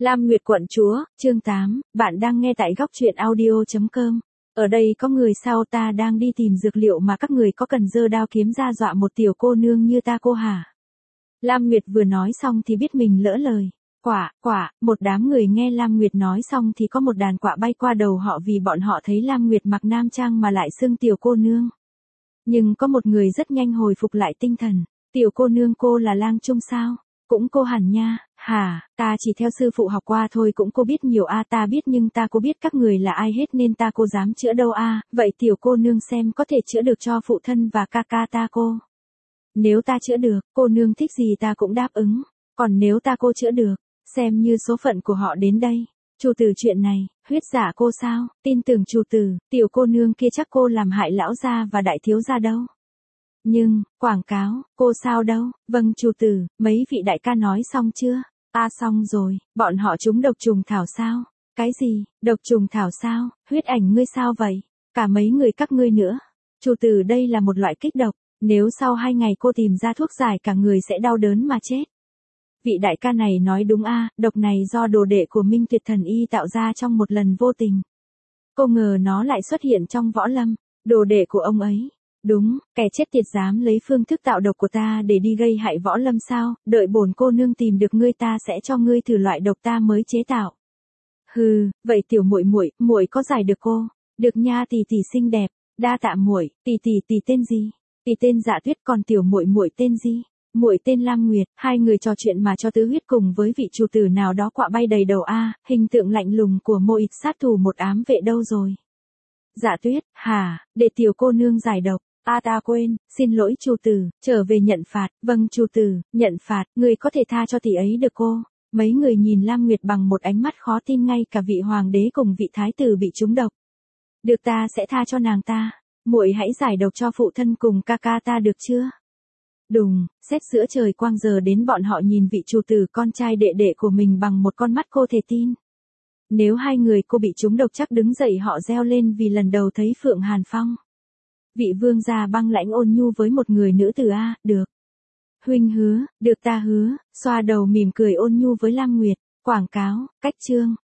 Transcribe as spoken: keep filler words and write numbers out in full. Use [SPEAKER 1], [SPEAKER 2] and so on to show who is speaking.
[SPEAKER 1] Lam Nguyệt quận chúa, chương tám, bạn đang nghe tại góc truyện audio chấm com. Ở đây có người sao, ta đang đi tìm dược liệu mà các người có cần giơ đao kiếm ra dọa một tiểu cô nương như ta cô hả? Lam Nguyệt vừa nói xong thì biết mình lỡ lời. Quả, quả, một đám người nghe Lam Nguyệt nói xong thì có một đàn quạ bay qua đầu họ vì bọn họ thấy Lam Nguyệt mặc nam trang mà lại xưng tiểu cô nương. Nhưng có một người rất nhanh hồi phục lại tinh thần. Tiểu cô nương cô là Lang Trung sao? Cũng cô hẳn nha. Hả, ta chỉ theo sư phụ học qua thôi, cũng cô biết nhiều a à, ta biết nhưng ta cô biết các người là ai hết nên ta cô dám chữa đâu a à. Vậy tiểu cô nương xem có thể chữa được cho phụ thân và ca ca ta cô. Nếu ta chữa được, cô nương thích gì ta cũng đáp ứng. Còn nếu ta cô chữa được, xem như số phận của họ đến đây. Chủ tử chuyện này, huyết giả cô sao, tin tưởng chủ tử, tiểu cô nương kia chắc cô làm hại lão gia và đại thiếu gia đâu. Nhưng, quảng cáo, cô sao đâu, vâng chủ tử, mấy vị đại ca nói xong chưa? Ta xong rồi, bọn họ trúng độc trùng thảo sao? Cái gì, độc trùng thảo sao, huyết ảnh ngươi sao vậy? Cả mấy người các ngươi nữa. Chủ tử đây là một loại kích độc, nếu sau hai ngày cô tìm ra thuốc giải cả người sẽ đau đớn mà chết. Vị đại ca này nói đúng a, độc này do đồ đệ của Minh Tuyệt Thần Y tạo ra trong một lần vô tình. Cô ngờ nó lại xuất hiện trong võ lâm, đồ đệ của ông ấy. Đúng, kẻ chết tiệt dám lấy phương thức tạo độc của ta để đi gây hại võ lâm sao, đợi bổn cô nương tìm được ngươi ta sẽ cho ngươi thử loại độc ta mới chế tạo. Hừ, vậy tiểu muội muội, muội có giải được cô? Được nha tỷ tỷ xinh đẹp, đa tạ muội, tỷ tỷ tỷ tên gì? Tỷ tên Dạ Tuyết, còn tiểu muội muội tên gì? Muội tên Lam Nguyệt. Hai người trò chuyện mà cho tứ huyết cùng với vị chủ tử nào đó quạ bay đầy đầu a, hình tượng lạnh lùng của một ít sát thủ một ám vệ đâu rồi? Dạ Tuyết, hả, để tiểu cô nương giải độc. A ta quên, xin lỗi chủ tử, trở về nhận phạt. Vâng chủ tử, nhận phạt, người có thể tha cho tỷ ấy được cô? Mấy người nhìn Lam Nguyệt bằng một ánh mắt khó tin, ngay cả vị hoàng đế cùng vị thái tử bị trúng độc. Được, ta sẽ tha cho nàng ta. Muội hãy giải độc cho phụ thân cùng ca ca ta được chưa? Đùng, xét giữa trời quang giờ đến bọn họ nhìn vị chủ tử con trai đệ đệ của mình bằng một con mắt cô thể tin. Nếu hai người cô bị trúng độc chắc đứng dậy họ reo lên vì lần đầu thấy Phượng Hàn Phong. Vị vương gia băng lãnh ôn nhu với một người nữ tử a, được. Huynh hứa, được ta hứa, xoa đầu mỉm cười ôn nhu với Lam Nguyệt, quảng cáo, cách chương.